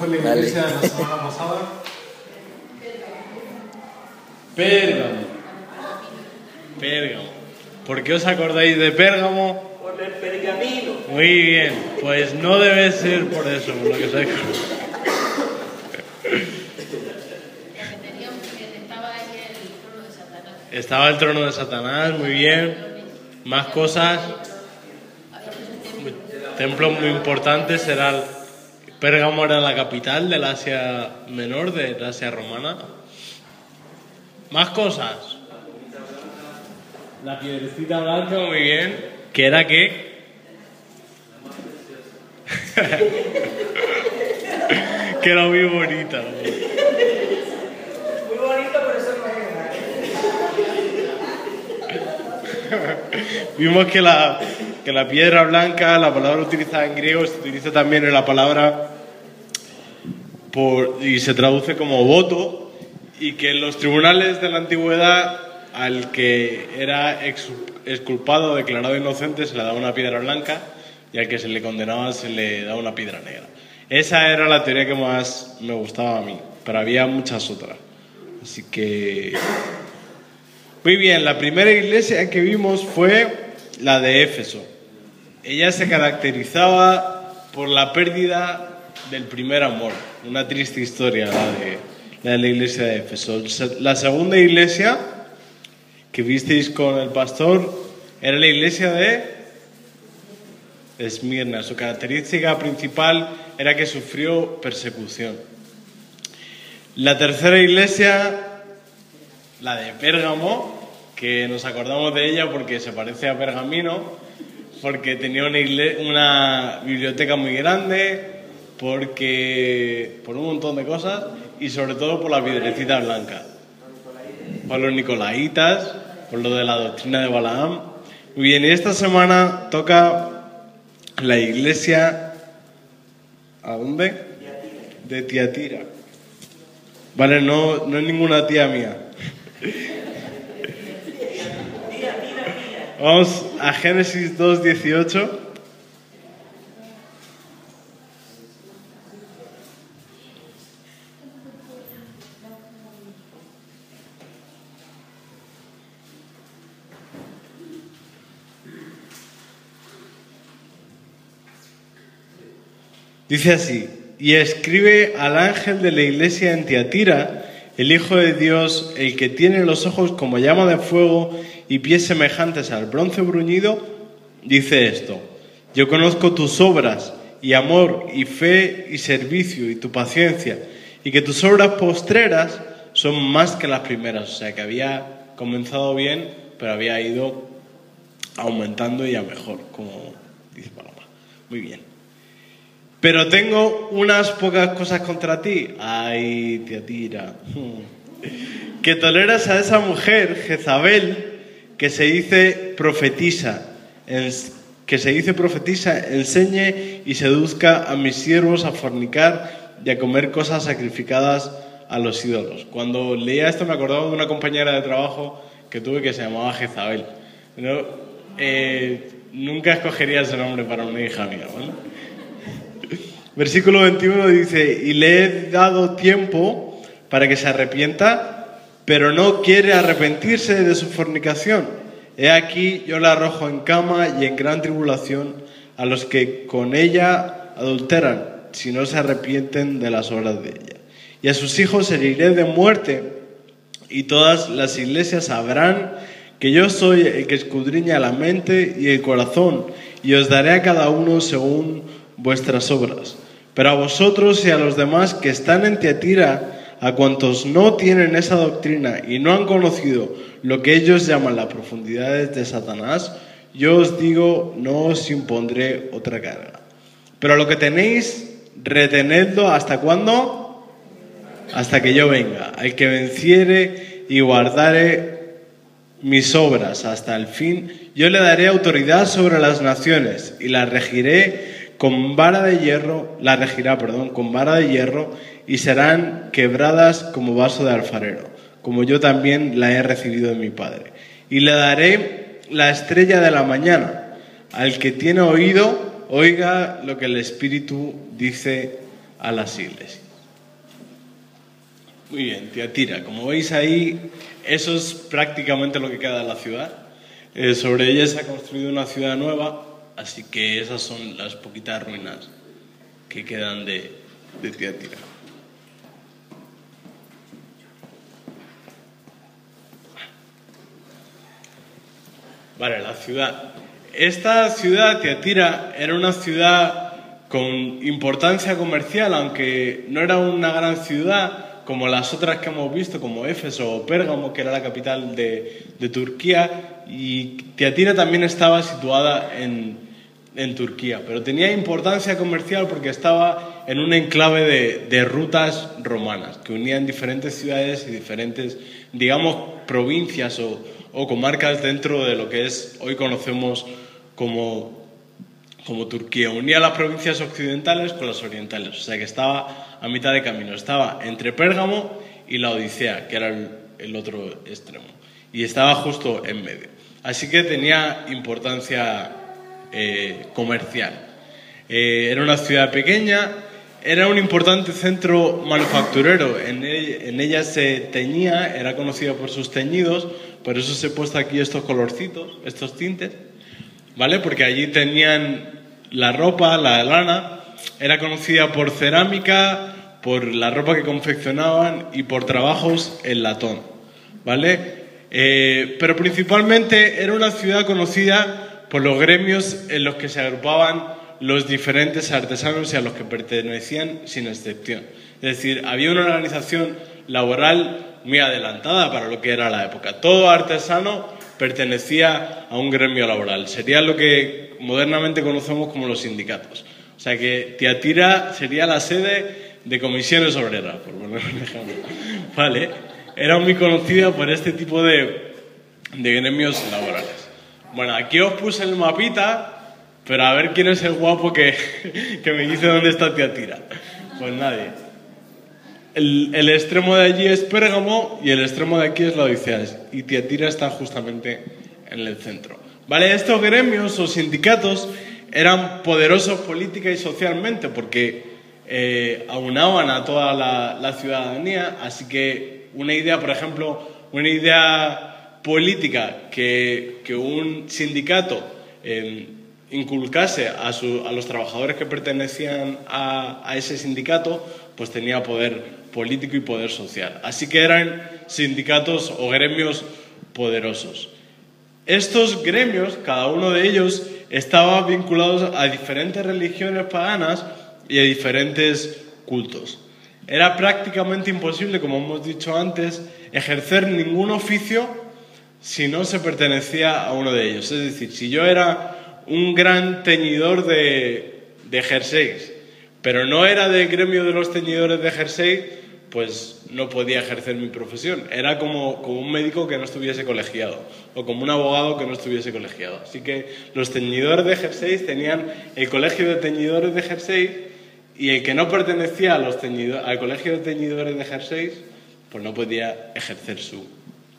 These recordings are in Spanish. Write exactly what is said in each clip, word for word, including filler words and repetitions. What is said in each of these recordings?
fue la iglesia de la semana pasada? Pérgamo. Pérgamo. ¿Por qué os acordáis de Pérgamo? Por el pergamino. Muy bien, pues no debe ser por eso, por lo que se acuerda. Estaba el trono de Satanás, muy bien. Más cosas. Templos muy importantes. Era el... Pérgamo era la capital del Asia Menor, de la Asia Romana. Más cosas. La piedrecita blanca, muy bien. ¿Qué era qué? Que era muy bonita. Muy bonito, pero eso no es. Vimos que la, que la piedra blanca, la palabra utilizada en griego, se utiliza también en la palabra por, y se traduce como voto, y que en los tribunales de la antigüedad al que era ex, exculpado o declarado inocente se le daba una piedra blanca y al que se le condenaba se le daba una piedra negra. Esa era la teoría que más me gustaba a mí, pero había muchas otras. Así que... Muy bien, la primera iglesia que vimos fue la de Éfeso. Ella se caracterizaba por la pérdida del primer amor. Una triste historia la de la, de la iglesia de Éfeso. La segunda iglesia que visteis con el pastor era la iglesia de Esmirna. Su característica principal era que sufrió persecución. La tercera iglesia, la de Pérgamo, que nos acordamos de ella porque se parece a Pergamino, porque tenía una, igle- una biblioteca muy grande, porque por un montón de cosas y sobre todo por la piedrecita blanca, por los nicolaitas, por lo de la doctrina de Balaam. Muy bien, y esta semana toca la iglesia, ¿a dónde? De Tiatira. Vale, no, no es ninguna tía mía. Vamos a Génesis dos dieciocho. Dice así: y escribe al ángel de la iglesia en Tiatira, el Hijo de Dios, el que tiene los ojos como llama de fuego y pies semejantes al bronce bruñido, dice esto: yo conozco tus obras, y amor, y fe, y servicio, y tu paciencia, y que tus obras postreras son más que las primeras. O sea, que había comenzado bien, pero había ido aumentando y a mejor, como dice Paloma. Muy bien. Pero tengo unas pocas cosas contra ti. Ay, Tiatira. Que toleras a esa mujer, Jezabel, que se dice profetisa, que se dice profetisa, enseñe y seduzca a mis siervos a fornicar y a comer cosas sacrificadas a los ídolos. Cuando leía esto me acordaba de una compañera de trabajo que tuve que se llamaba Jezabel. ¿No? Eh, nunca escogería ese nombre para una hija mía, ¿vale? Versículo veintiuno dice: y le he dado tiempo para que se arrepienta, pero no quiere arrepentirse de su fornicación. He aquí, yo la arrojo en cama y en gran tribulación a los que con ella adulteran, si no se arrepienten de las obras de ella. Y a sus hijos heriré de muerte, y todas las iglesias sabrán que yo soy el que escudriña la mente y el corazón, y os daré a cada uno según vuestras obras. Pero a vosotros y a los demás que están en Tiatira, a cuantos no tienen esa doctrina y no han conocido lo que ellos llaman las profundidades de Satanás, yo os digo, no os impondré otra carga. Pero lo que tenéis, retenedlo, ¿hasta cuándo? Hasta que yo venga. Al que venciere y guardare mis obras hasta el fin, yo le daré autoridad sobre las naciones y la regiré con vara de hierro, la regirá, perdón, con vara de hierro, y serán quebradas como vaso de alfarero, como yo también la he recibido de mi Padre. Y le daré la estrella de la mañana. Al que tiene oído, oiga lo que el Espíritu dice a las iglesias. Muy bien, Tiatira. Como veis ahí, eso es prácticamente lo que queda de la ciudad. Eh, sobre ella se ha construido una ciudad nueva, así que esas son las poquitas ruinas que quedan de, de Tiatira. Vale, la ciudad. Esta ciudad, Tiatira, era una ciudad con importancia comercial, aunque no era una gran ciudad como las otras que hemos visto, como Éfeso o Pérgamo, que era la capital de, de Turquía, y Tiatira también estaba situada en, en Turquía, pero tenía importancia comercial porque estaba en un enclave de, de rutas romanas, que unían diferentes ciudades y diferentes, digamos, provincias o, o comarcas dentro de lo que es hoy conocemos como, como Turquía. Unía las provincias occidentales con las orientales, o sea que estaba a mitad de camino. Estaba entre Pérgamo y la Odisea, que era el, el otro extremo, y estaba justo en medio. Así que tenía importancia eh, comercial. Eh, era una ciudad pequeña, era un importante centro manufacturero. En, el, en ella se teñía, era conocida por sus teñidos, por eso os he puesto aquí estos colorcitos, estos tintes, ¿vale? Porque allí tenían la ropa, la lana, era conocida por cerámica, por la ropa que confeccionaban y por trabajos en latón, ¿vale? Eh, pero principalmente era una ciudad conocida por los gremios en los que se agrupaban los diferentes artesanos y a los que pertenecían sin excepción. Es decir, había una organización laboral muy adelantada para lo que era la época. Todo artesano pertenecía a un gremio laboral. Sería lo que modernamente conocemos como los sindicatos. O sea que Tiatira sería la sede de comisiones obreras, por poner un ejemplo. Vale. Era muy conocida por este tipo de, de gremios laborales. Bueno, aquí os puse el mapita, pero a ver quién es el guapo que, que me dice dónde está Tiatira. Pues nadie. El, el extremo de allí es Pérgamo y el extremo de aquí es la Odisea. Y Tiatira está justamente en el centro. ¿Vale? Estos gremios o sindicatos eran poderosos política y socialmente porque eh, aunaban a toda la, la ciudadanía. Así que una idea, por ejemplo, una idea política que, que un sindicato eh, inculcase a, su, a los trabajadores que pertenecían a, a ese sindicato, pues tenía poder político y poder social. Así que eran sindicatos o gremios poderosos. Estos gremios, cada uno de ellos, estaba vinculados a diferentes religiones paganas y a diferentes cultos. Era prácticamente imposible, como hemos dicho antes, ejercer ningún oficio si no se pertenecía a uno de ellos. Es decir, si yo era un gran teñidor de, de jerseys, pero no era del gremio de los teñidores de jersey, pues no podía ejercer mi profesión. Era como, como un médico que no estuviese colegiado o como un abogado que no estuviese colegiado. Así que los teñidores de jerseys tenían el colegio de teñidores de jerseys y el que no pertenecía a los teñidor, al colegio de teñidores de jerseys pues no podía ejercer su,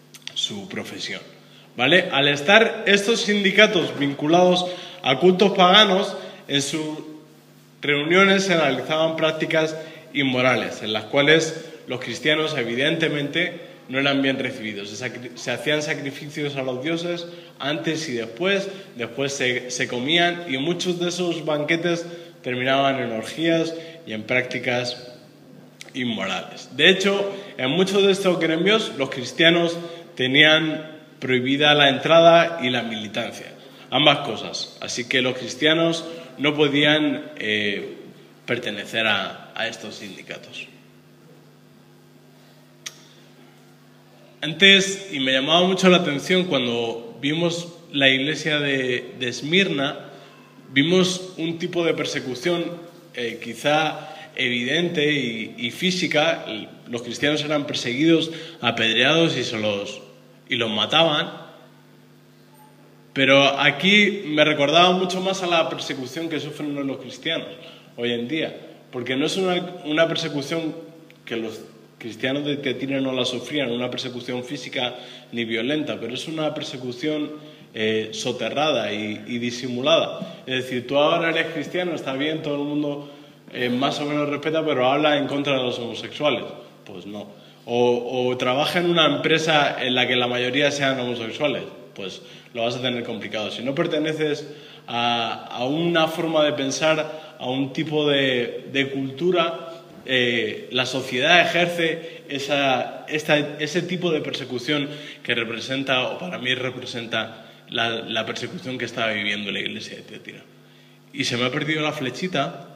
su profesión. ¿Vale? Al estar estos sindicatos vinculados a cultos paganos, en sus reuniones se analizaban prácticas inmorales, en las cuales los cristianos evidentemente no eran bien recibidos. Se, se hacían sacrificios a los dioses antes y después, después se, se comían y muchos de esos banquetes terminaban en orgías y en prácticas inmorales. De hecho, en muchos de estos gremios los cristianos tenían prohibida la entrada y la militancia, ambas cosas. Así que los cristianos no podían eh, pertenecer a, a estos sindicatos. Antes, y me llamaba mucho la atención cuando vimos la iglesia de, de Esmirna, vimos un tipo de persecución eh, quizá evidente y, y física. Los cristianos eran perseguidos, apedreados y, se los, y los mataban. Pero aquí me recordaba mucho más a la persecución que sufren los cristianos hoy en día, porque no es una, una persecución que los cristianos de Tiatira no la sufrían, una persecución física ni violenta, pero es una persecución eh, soterrada y, y disimulada. Es decir, tú ahora eres cristiano, está bien, todo el mundo eh, más o menos respeta, pero habla en contra de los homosexuales. Pues no. O, o trabaja en una empresa en la que la mayoría sean homosexuales. Pues lo vas a tener complicado. Si no perteneces a, a una forma de pensar, a un tipo de, de cultura, eh, la sociedad ejerce esa, esta, ese tipo de persecución que representa, o para mí representa, la, la persecución que estaba viviendo la iglesia de Tiatira. Y se me ha perdido la flechita.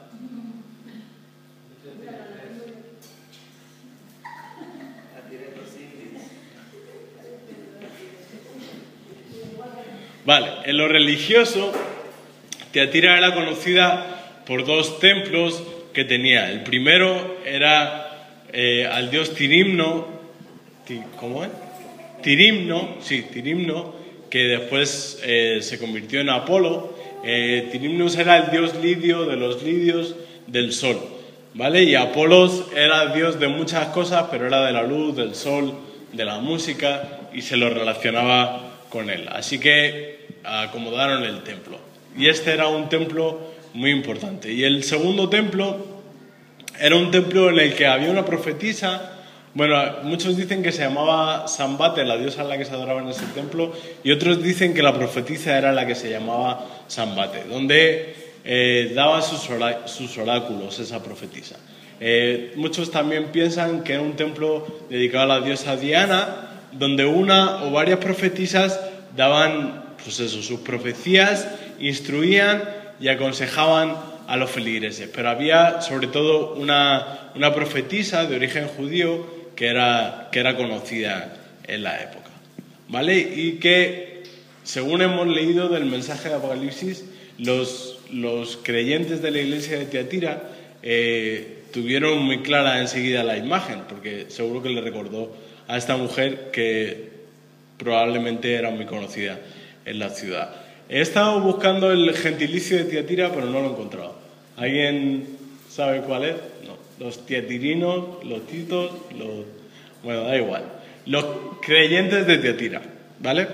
Vale, en lo religioso, Tiatira era conocida por dos templos que tenía. El primero era eh, al dios Tirimno, ¿cómo es? Tirimno, sí, Tirimno, que después eh, se convirtió en Apolo. Eh, Tirimnos era el dios lidio de los lidios del sol, ¿vale? Y Apolos era dios de muchas cosas, pero era de la luz, del sol, de la música, y se lo relacionaba con él. Así que acomodaron el templo. Y este era un templo muy importante. Y el segundo templo era un templo en el que había una profetisa. Bueno, muchos dicen que se llamaba Sambate, la diosa a la que se adoraba en ese templo, y otros dicen que la profetisa era la que se llamaba Sambate, donde eh, daba sus, orá sus oráculos esa profetisa. Eh, muchos también piensan que era un templo dedicado a la diosa Diana, donde una o varias profetisas daban, pues eso, sus profecías, instruían y aconsejaban a los feligreses. Pero había sobre todo una, una profetisa de origen judío que era, que era conocida en la época, ¿vale? Y que, según hemos leído del mensaje de Apocalipsis, los, los creyentes de la iglesia de Tiatira eh, tuvieron muy clara enseguida la imagen, porque seguro que le recordó a esta mujer que probablemente era muy conocida en la ciudad. He estado buscando el gentilicio de Tiatira, pero no lo he encontrado. ¿Alguien sabe cuál es? No. Los tiatirinos, los titos, los... Bueno, da igual. Los creyentes de Tiatira, ¿vale?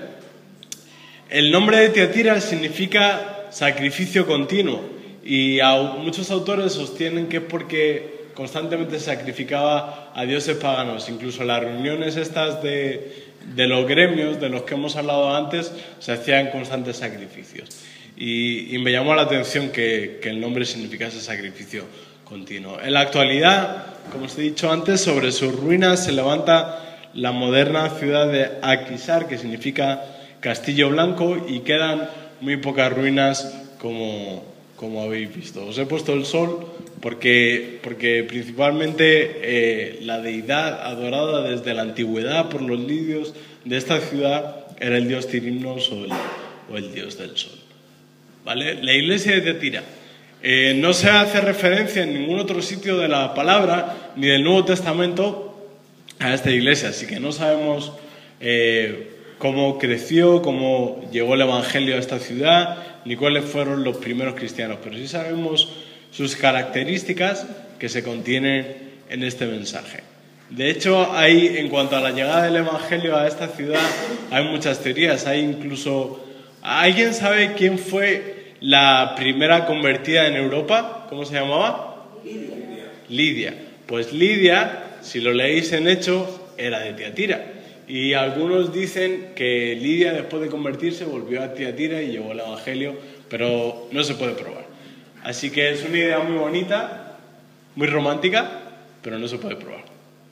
El nombre de Tiatira significa sacrificio continuo, y a muchos autores sostienen que es porque constantemente se sacrificaba a dioses paganos. Incluso las reuniones estas de, de los gremios de los que hemos hablado antes se hacían constantes sacrificios. Y, y me llamó la atención que, que el nombre significase sacrificio continuo. En la actualidad, como os he dicho antes, sobre sus ruinas se levanta la moderna ciudad de Akhisar, que significa Castillo Blanco, y quedan muy pocas ruinas como, como habéis visto. Os he puesto el sol porque, porque principalmente eh, la deidad adorada desde la antigüedad por los lidios de esta ciudad era el dios Tirimnos o el, o el dios del sol, ¿vale? La iglesia de Tiatira. Eh, no se hace referencia en ningún otro sitio de la palabra ni del Nuevo Testamento a esta iglesia, así que no sabemos eh, cómo creció, cómo llegó el Evangelio a esta ciudad, ni cuáles fueron los primeros cristianos, pero sí sabemos sus características que se contienen en este mensaje. De hecho, hay, en cuanto a la llegada del Evangelio a esta ciudad, hay muchas teorías. Hay incluso... ¿Alguien sabe quién fue la primera convertida en Europa? ¿Cómo se llamaba? Lidia. Lidia. Pues Lidia, si lo leéis en Hechos, era de Tiatira. Y algunos dicen que Lidia, después de convertirse, volvió a Tiatira y llevó el Evangelio, pero no se puede probar. Así que es una idea muy bonita, muy romántica, pero no se puede probar.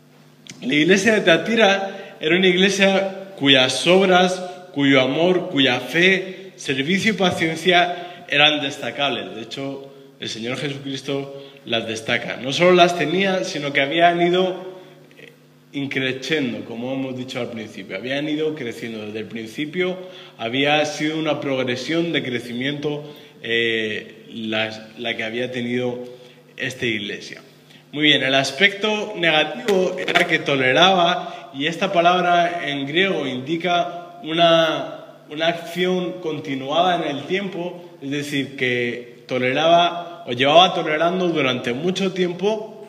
La iglesia de Tiatira era una iglesia cuyas obras, cuyo amor, cuya fe, servicio y paciencia eran destacables. De hecho, el Señor Jesucristo las destaca. No solo las tenía, sino que habían ido increciendo, como hemos dicho al principio. Habían ido creciendo. Desde el principio había sido una progresión de crecimiento eh, la, la que había tenido esta iglesia. Muy bien, el aspecto negativo era que toleraba, y esta palabra en griego indica una, una acción continuada en el tiempo, es decir, que toleraba o llevaba tolerando durante mucho tiempo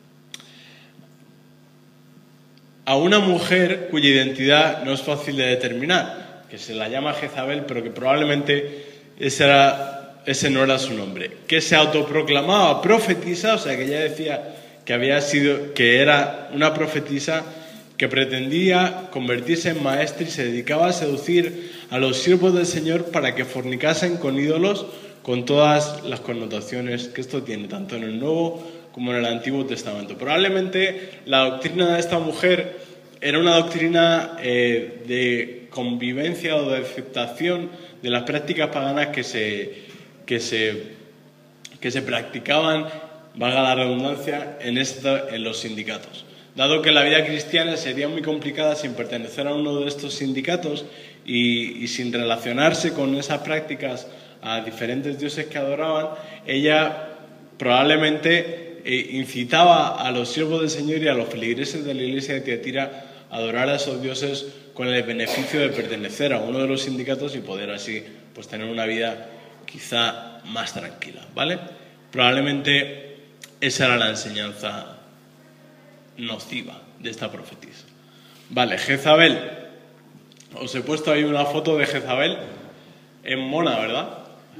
a una mujer cuya identidad no es fácil de determinar, que se la llama Jezabel, pero que probablemente esa era ese no era su nombre, que se autoproclamaba profetisa, o sea que ella decía que había sido, que era una profetisa que pretendía convertirse en maestra y se dedicaba a seducir a los siervos del Señor para que fornicasen con ídolos, con todas las connotaciones que esto tiene, tanto en el Nuevo como en el Antiguo Testamento. Probablemente la doctrina de esta mujer era una doctrina eh, de convivencia o de aceptación de las prácticas paganas que se, que se, que se practicaban, valga la redundancia, en, esta, en los sindicatos. Dado que la vida cristiana sería muy complicada sin pertenecer a uno de estos sindicatos y, y sin relacionarse con esas prácticas a diferentes dioses que adoraban, ella probablemente eh, incitaba a los siervos del Señor y a los feligreses de la iglesia de Tiatira a adorar a esos dioses con el beneficio de pertenecer a uno de los sindicatos y poder así pues, tener una vida quizá más tranquila, ¿vale? Probablemente esa era la enseñanza nociva de esta profetisa. Vale, Jezabel. Os he puesto ahí una foto de Jezabel. Es mona, ¿verdad?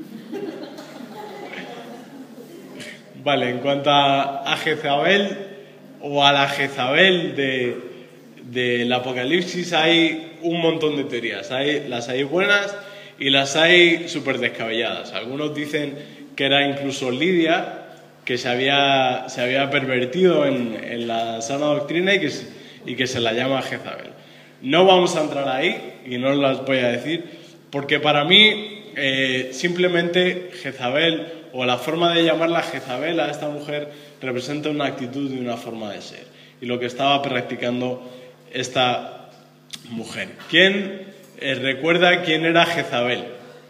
Vale, en cuanto a, a Jezabel o a la Jezabel de, del Apocalipsis hay un montón de teorías. Hay, las hay buenas y las hay súper descabelladas. Algunos dicen que era incluso Lidia, que se había, se había pervertido en, en la sana doctrina y que, y que se la llama Jezabel. No vamos a entrar ahí y no os las voy a decir, porque para mí eh, simplemente Jezabel, o la forma de llamarla Jezabel a esta mujer, representa una actitud y una forma de ser. Y lo que estaba practicando esta mujer. ¿Quién eh, recuerda quién era Jezabel?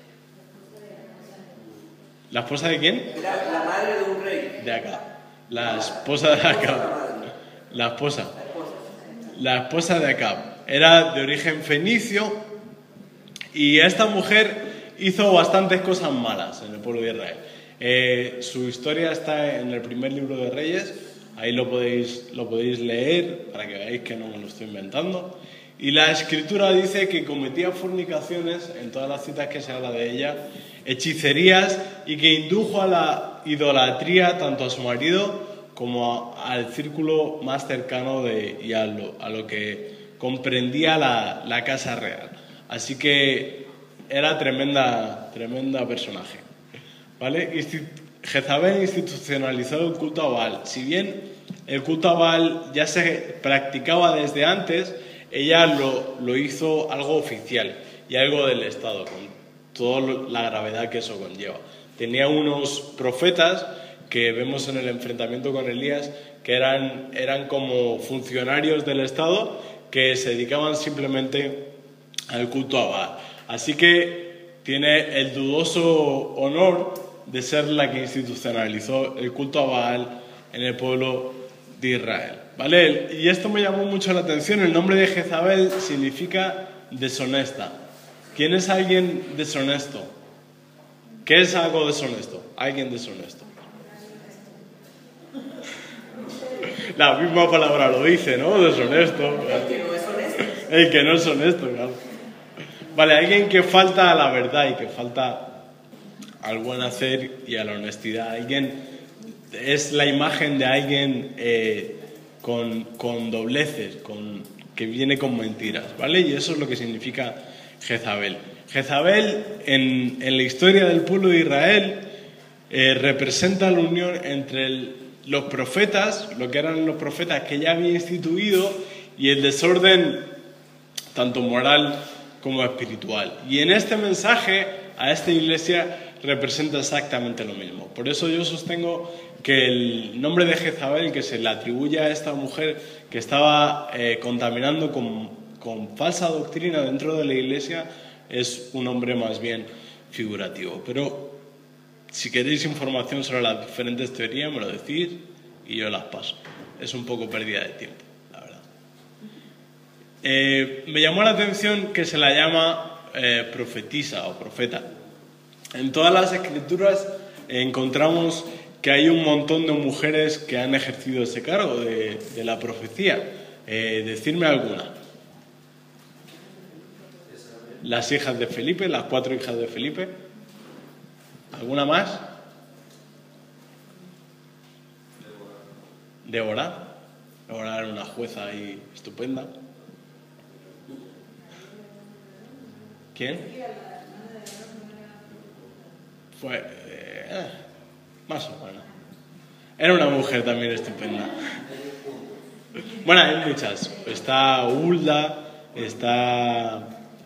¿La esposa de quién? Era la madre de un rey. De Acab. La esposa de Acab. La esposa. La esposa de Acab. Era de origen fenicio y esta mujer hizo bastantes cosas malas en el pueblo de Israel. Eh, su historia está en el primer libro de Reyes, ahí lo podéis, lo podéis leer para que veáis que no me lo estoy inventando. Y la escritura dice que cometía fornicaciones, en todas las citas que se habla de ella, hechicerías, y que indujo a la idolatría tanto a su marido como a, al círculo más cercano de, y a lo, a lo que comprendía la, la casa real. Así que era tremenda, tremenda personaje. ¿Vale? Jezabel institucionalizó el culto a Baal. Si bien el culto a Baal ya se practicaba desde antes, ella lo, lo hizo algo oficial y algo del Estado, con toda la gravedad que eso conlleva. Tenía unos profetas que vemos en el enfrentamiento con Elías, que eran, eran como funcionarios del Estado que se dedicaban simplemente al culto a Baal. Así que tiene el dudoso honor de ser la que institucionalizó el culto a Baal en el pueblo de Israel. ¿Vale? Y esto me llamó mucho la atención. El nombre de Jezabel significa deshonesta. ¿Quién es alguien deshonesto? ¿Qué es algo deshonesto? Alguien deshonesto. La misma palabra lo dice, ¿no? Deshonesto. El que no es honesto. El que no es honesto, claro. Vale, alguien que falta a la verdad y que falta al buen hacer y a la honestidad. Alguien es la imagen de alguien eh, con, con dobleces, con, que viene con mentiras, ¿vale? Y eso es lo que significa Jezabel. Jezabel, en, en la historia del pueblo de Israel, eh, representa la unión entre el, los profetas, lo que eran los profetas que ya había instituido, y el desorden tanto moral como espiritual. Y en este mensaje a esta iglesia representa exactamente lo mismo. Por eso yo sostengo que el nombre de Jezabel, que se le atribuye a esta mujer que estaba eh, contaminando con, con falsa doctrina dentro de la iglesia, es un nombre más bien figurativo. Pero si queréis información sobre las diferentes teorías, me lo decís y yo las paso. Es un poco pérdida de tiempo, la verdad. Eh, me llamó la atención que se la llama eh, profetisa o profeta. En todas las escrituras encontramos que hay un montón de mujeres que han ejercido ese cargo de, de la profecía. Eh, decidme alguna. Las hijas de Felipe, las cuatro hijas de Felipe. ¿Alguna más? Débora. Débora era una jueza ahí estupenda. ¿Quién? Fue... Eh, más o menos. Era una mujer también estupenda. Bueno, hay muchas. Está Hulda, está...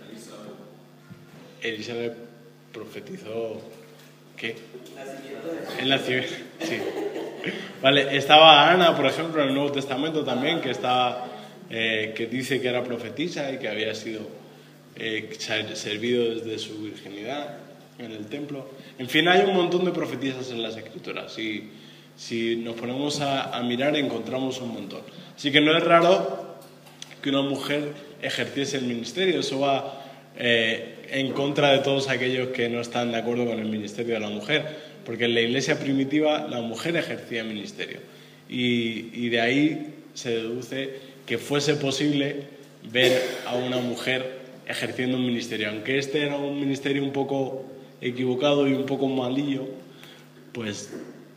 Elizabeth profetizó... ¿Qué? El nacimiento. Sí. Vale, estaba Ana, por ejemplo, en el Nuevo Testamento también, que estaba, eh, que dice que era profetisa y que había sido eh, servido desde su virginidad en el templo. En fin, hay un montón de profetisas en las Escrituras. Si, si nos ponemos a, a mirar, encontramos un montón. Así que no es raro que una mujer ejerciese el ministerio. Eso va eh, en contra de todos aquellos que no están de acuerdo con el ministerio de la mujer. Porque en la iglesia primitiva la mujer ejercía el ministerio y, y de ahí se deduce que fuese posible ver a una mujer ejerciendo un ministerio. Aunque este era un ministerio un poco equivocado y un poco malillo, pues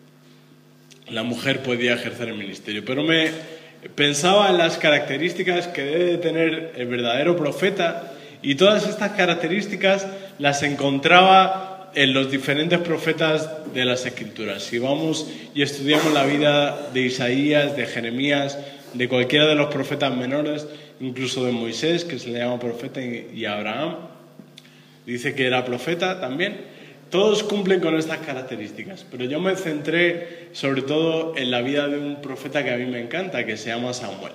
la mujer podía ejercer el ministerio. Pero me pensaba en las características que debe tener el verdadero profeta y todas estas características las encontraba en los diferentes profetas de las Escrituras. Si vamos y estudiamos la vida de Isaías, de Jeremías, de cualquiera de los profetas menores, incluso de Moisés, que se le llama profeta, y Abraham, dice que era profeta también, todos cumplen con estas características. Pero yo me centré sobre todo en la vida de un profeta que a mí me encanta, que se llama Samuel.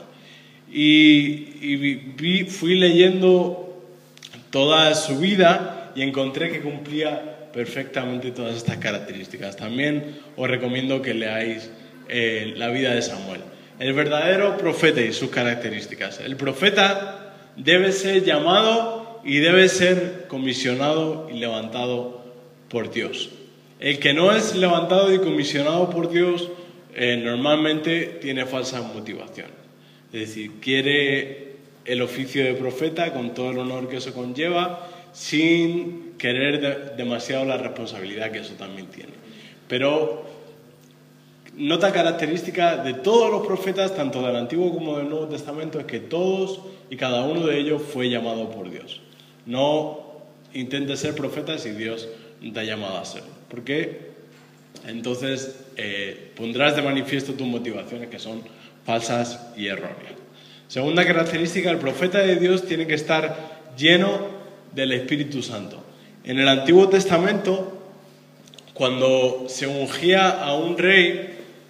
Y, y vi, fui leyendo toda su vida y encontré que cumplía perfectamente todas estas características. También os recomiendo que leáis eh, la vida de Samuel. El verdadero profeta y sus características. El profeta debe ser llamado y debe ser comisionado y levantado por Dios. El que no es levantado y comisionado por Dios eh, normalmente tiene falsas motivaciones. Es decir, quiere el oficio de profeta con todo el honor que eso conlleva, sin querer de, demasiado la responsabilidad que eso también tiene. Pero nota característica de todos los profetas, tanto del Antiguo como del Nuevo Testamento, es que todos y cada uno de ellos fue llamado por Dios. No intentes ser profeta si Dios no te ha llamado a serlo, porque entonces eh, pondrás de manifiesto tus motivaciones que son falsas y erróneas. Segunda característica, el profeta de Dios tiene que estar lleno del Espíritu Santo. En el Antiguo Testamento, cuando se ungía a un rey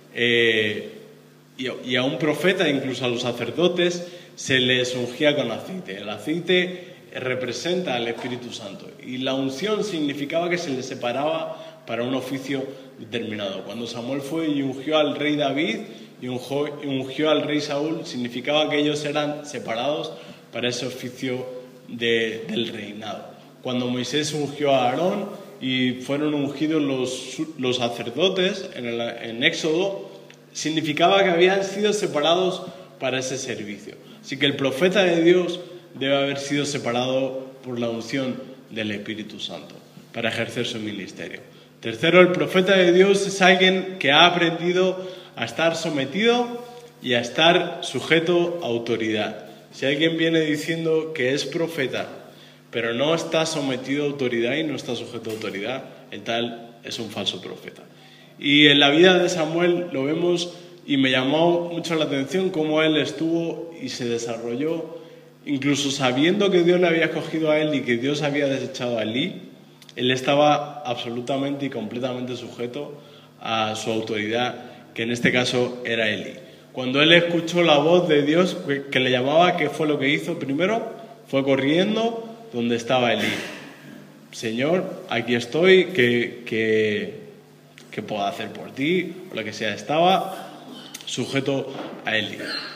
eh, y, y a un profeta, incluso a los sacerdotes, se les ungía con aceite. El aceite representa al Espíritu Santo y la unción significaba que se les separaba para un oficio determinado. Cuando Samuel fue y ungió al rey David y ungió, ungió al rey Saúl, significaba que ellos eran separados para ese oficio De, del reinado. Cuando Moisés ungió a Aarón y fueron ungidos los, los sacerdotes en, el, en Éxodo, significaba que habían sido separados para ese servicio. Así que el profeta de Dios debe haber sido separado por la unción del Espíritu Santo para ejercer su ministerio. Tercero, el profeta de Dios es alguien que ha aprendido a estar sometido y a estar sujeto a autoridad. Si alguien viene diciendo que es profeta, pero no está sometido a autoridad y no está sujeto a autoridad, el tal es un falso profeta. Y en la vida de Samuel lo vemos y me llamó mucho la atención cómo él estuvo y se desarrolló, incluso sabiendo que Dios le había escogido a él y que Dios había desechado a Elí, él estaba absolutamente y completamente sujeto a su autoridad, que en este caso era Elí. Cuando él escuchó la voz de Dios que le llamaba, ¿qué fue lo que hizo? Primero fue corriendo donde estaba Elí. Señor, aquí estoy, ¿qué, qué, qué puedo hacer por ti? O lo que sea, estaba sujeto a Elí.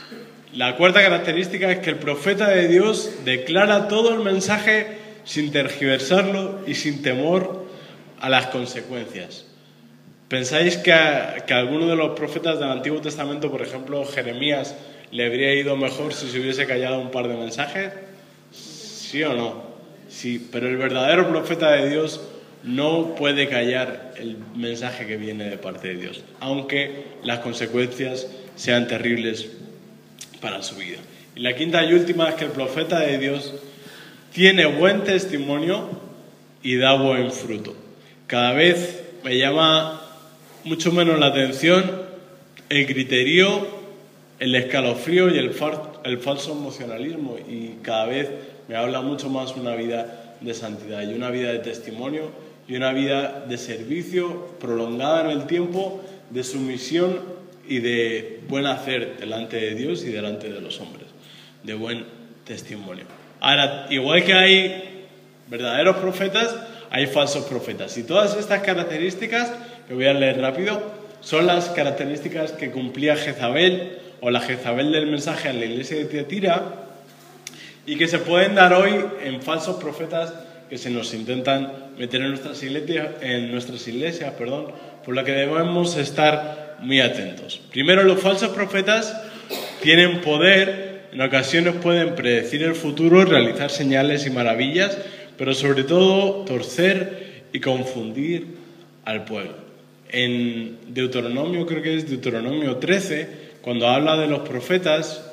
La cuarta característica es que el profeta de Dios declara todo el mensaje sin tergiversarlo y sin temor a las consecuencias. ¿Pensáis que a, que a alguno de los profetas del Antiguo Testamento, por ejemplo, Jeremías, le habría ido mejor si se hubiese callado un par de mensajes? ¿Sí o no? Sí, pero el verdadero profeta de Dios no puede callar el mensaje que viene de parte de Dios, aunque las consecuencias sean terribles para su vida. Y la quinta y última es que el profeta de Dios tiene buen testimonio y da buen fruto. Cada vez me llama mucho menos la atención el griterío, el escalofrío y el, far, el falso emocionalismo, y cada vez me habla mucho más una vida de santidad y una vida de testimonio y una vida de servicio prolongada en el tiempo, de sumisión y de buen hacer delante de Dios y delante de los hombres, de buen testimonio. Ahora, igual que hay verdaderos profetas, hay falsos profetas, y todas estas características, que voy a leer rápido, son las características que cumplía Jezabel, o la Jezabel del mensaje a la iglesia de Tiatira, y que se pueden dar hoy en falsos profetas que se nos intentan meter en nuestras iglesias, en nuestras iglesias, perdón, por lo que debemos estar muy atentos. Primero, los falsos profetas tienen poder, en ocasiones pueden predecir el futuro, realizar señales y maravillas, pero sobre todo torcer y confundir al pueblo. En Deuteronomio, creo que es Deuteronomio trece, cuando habla de los profetas,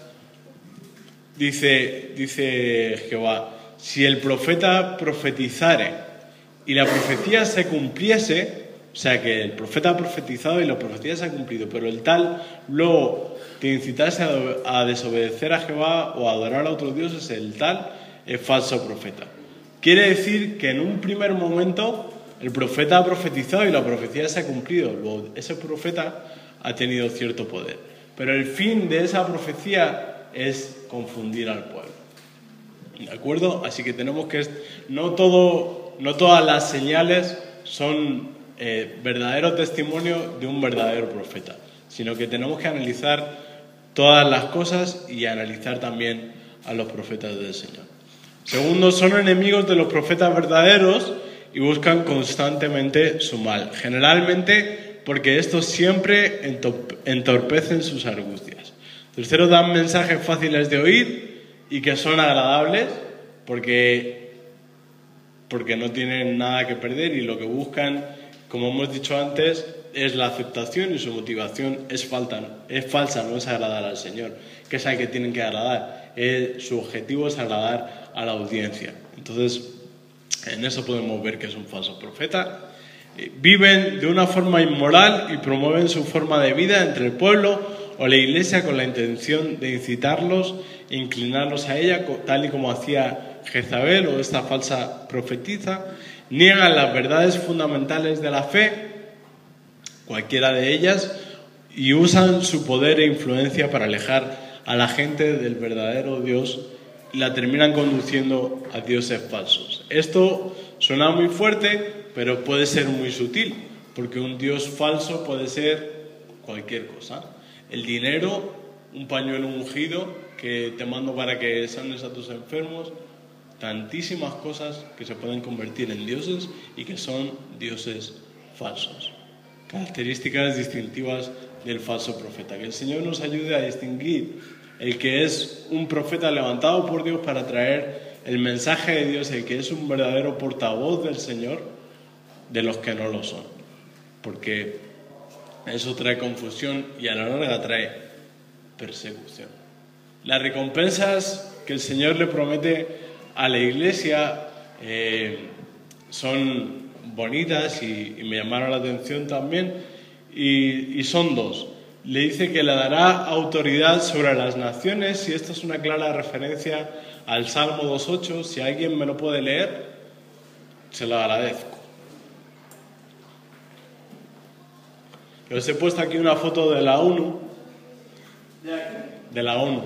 dice, dice Jehová: si el profeta profetizare y la profecía se cumpliese, o sea que el profeta ha profetizado y la profecía se ha cumplido, pero el tal luego te incitase a, a desobedecer a Jehová o a adorar a otros dioses, el tal es falso profeta. Quiere decir que en un primer momento el profeta ha profetizado y la profecía se ha cumplido, luego ese profeta ha tenido cierto poder, pero el fin de esa profecía es confundir al pueblo. ¿De acuerdo? Así que tenemos que... No, todo, no todas las señales son eh, verdadero testimonio de un verdadero profeta, sino que tenemos que analizar todas las cosas y analizar también a los profetas del Señor. Segundo, son enemigos de los profetas verdaderos y buscan constantemente su mal, generalmente porque estos siempre entorpecen sus argucias. Tercero, dan mensajes fáciles de oír y que son agradables porque, porque no tienen nada que perder, y lo que buscan, como hemos dicho antes, es la aceptación, y su motivación es, falta, es falsa, no es agradar al Señor, que es al que tienen que agradar. Eh, su objetivo es agradar a la audiencia. Entonces, en eso podemos ver que es un falso profeta. Eh, viven de una forma inmoral y promueven su forma de vida entre el pueblo o la iglesia con la intención de incitarlos e inclinarlos a ella, tal y como hacía Jezabel o esta falsa profetisa. Niegan las verdades fundamentales de la fe, cualquiera de ellas, y usan su poder e influencia para alejar a la gente del verdadero Dios y la terminan conduciendo a dioses falsos. Esto suena muy fuerte, pero puede ser muy sutil, porque un Dios falso puede ser cualquier cosa. El dinero, un pañuelo ungido que te mando para que sanes a tus enfermos, tantísimas cosas que se pueden convertir en dioses y que son dioses falsos. Características distintivas del falso profeta. Que el Señor nos ayude a distinguir el que es un profeta levantado por Dios para traer el mensaje de Dios, el que es un verdadero portavoz del Señor, de los que no lo son. Porque eso trae confusión y a la larga trae persecución. Las recompensas que el Señor le promete a la iglesia eh, son bonitas y, y me llamaron la atención también, y, y son dos. Le dice que le dará autoridad sobre las naciones, y esto es una clara referencia al Salmo dos ocho. Si alguien me lo puede leer, se lo agradezco. Os he puesto aquí una foto de la ONU. De la ONU.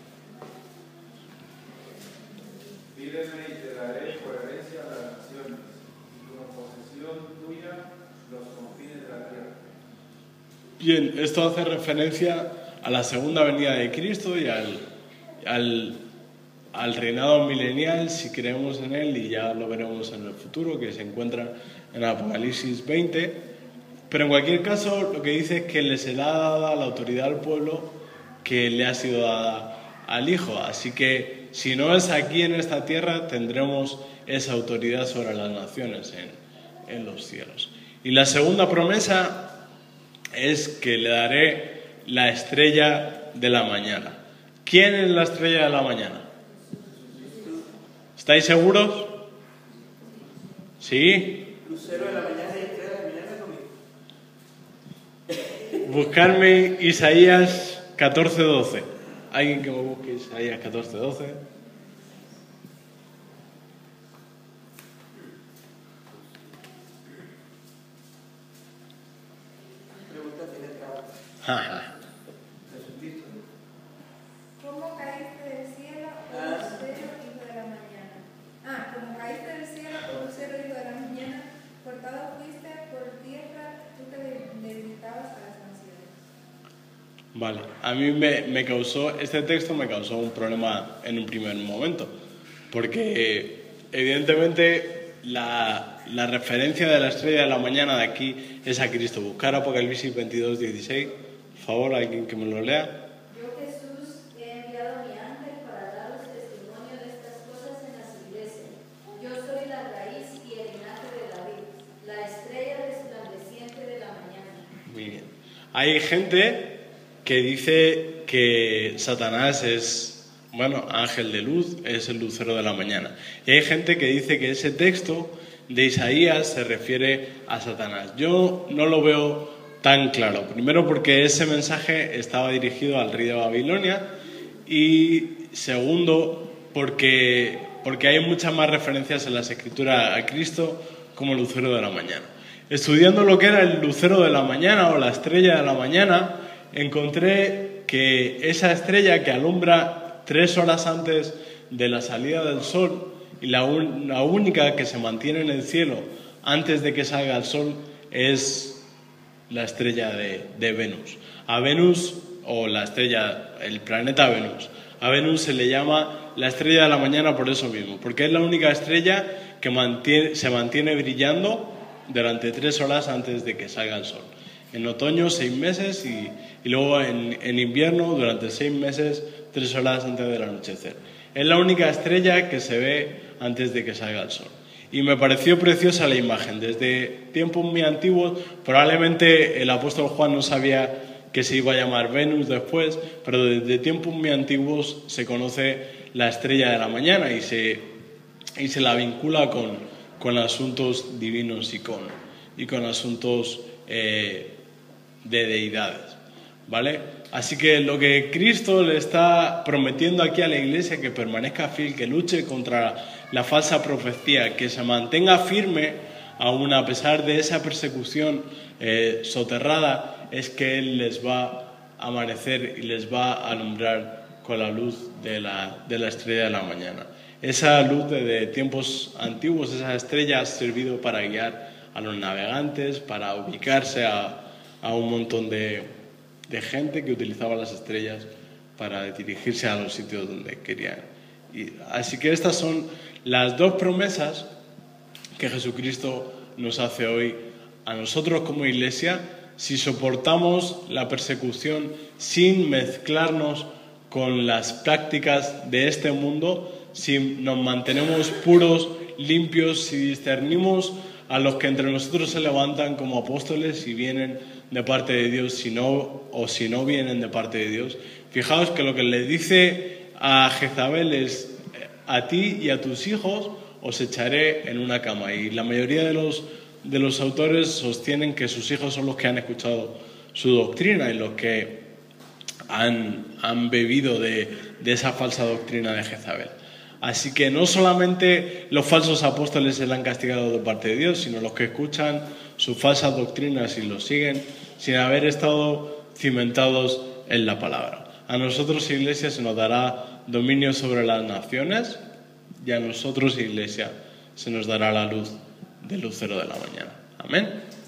Pídeme y te daré por herencia a las naciones, y como posesión tuya los confines de la tierra. Bien, esto hace referencia a la segunda venida de Cristo y al, al, al reinado milenial, si creemos en él, y ya lo veremos en el futuro, que se encuentra en Apocalipsis veinte. Pero en cualquier caso, lo que dice es que le será dada la autoridad al pueblo que le ha sido dada al Hijo. Así que si no es aquí en esta tierra, tendremos esa autoridad sobre las naciones, en en los cielos. Y la segunda promesa es que le daré la estrella de la mañana. ¿Quién es la estrella de la mañana? ¿Estáis seguros? ¿Sí? Lucero de la mañana y estrella de la mañana conmigo. Buscarme Isaías catorce doce. ¿Alguien que me busque Isaías catorce doce? Pregúntate en el trabajo. Ajá. ¿Cómo caíste del cielo, oh Ah. lucero, hijo de la mañana? Ah, como caíste del cielo, oh lucero, hijo de la mañana, cortado fuiste por tierra, tú te debilitabas a las naciones. Vale, a mí me, me causó, este texto me causó un problema en un primer momento, porque evidentemente la, la referencia de la estrella de la mañana de aquí es a Cristo. Buscar Apocalipsis veintidós dieciséis, por favor, alguien que me lo lea. Yo, Jesús, he enviado a mi ángel para daros testimonio de estas cosas en las iglesias. Yo soy la raíz y el linaje de David, la estrella resplandeciente de la mañana. Muy bien. Hay gente que dice que Satanás es, bueno, ángel de luz, es el lucero de la mañana. Y hay gente que dice que ese texto de Isaías se refiere a Satanás. Yo no lo veo tan claro. Primero porque ese mensaje estaba dirigido al rey de Babilonia y segundo porque, porque hay muchas más referencias en las escrituras a Cristo como lucero de la mañana. Estudiando lo que era el lucero de la mañana o la estrella de la mañana, encontré que esa estrella que alumbra tres horas antes de la salida del sol y la, un, la única que se mantiene en el cielo antes de que salga el sol es la estrella de, de Venus. A Venus, o la estrella, el planeta Venus, a Venus se le llama la estrella de la mañana por eso mismo, porque es la única estrella que mantiene, se mantiene brillando durante tres horas antes de que salga el sol. En otoño seis meses y, y luego en, en invierno durante seis meses, tres horas antes del anochecer. Es la única estrella que se ve antes de que salga el sol. Y me pareció preciosa la imagen. Desde tiempos muy antiguos, probablemente el apóstol Juan no sabía que se iba a llamar Venus después, pero desde tiempos muy antiguos se conoce la estrella de la mañana y se, y se la vincula con, con asuntos divinos y con, y con asuntos eh, de deidades, ¿vale? Así que lo que Cristo le está prometiendo aquí a la iglesia, que permanezca fiel, que luche contra la falsa profecía, que se mantenga firme aún a pesar de esa persecución eh, soterrada, es que Él les va a amanecer y les va a alumbrar con la luz de la, de la estrella de la mañana. Esa luz de, de tiempos antiguos, esa estrella ha servido para guiar a los navegantes, para ubicarse a a un montón de, de gente que utilizaba las estrellas para dirigirse a los sitios donde querían ir. Así que estas son las dos promesas que Jesucristo nos hace hoy a nosotros como iglesia, si soportamos la persecución sin mezclarnos con las prácticas de este mundo, si nos mantenemos puros, limpios, si discernimos a los que entre nosotros se levantan como apóstoles, si vienen de parte de Dios, si no, o si no vienen de parte de Dios. Fijaos que lo que le dice a Jezabel es: a ti y a tus hijos os echaré en una cama. Y la mayoría de los, de los autores sostienen que sus hijos son los que han escuchado su doctrina y los que han, han bebido de, de esa falsa doctrina de Jezabel. Así que no solamente los falsos apóstoles serán castigados de parte de Dios, sino los que escuchan sus falsas doctrinas y los siguen sin haber estado cimentados en la palabra. A nosotros, iglesia, se nos dará dominio sobre las naciones y a nosotros, iglesia, se nos dará la luz del lucero de la mañana. Amén.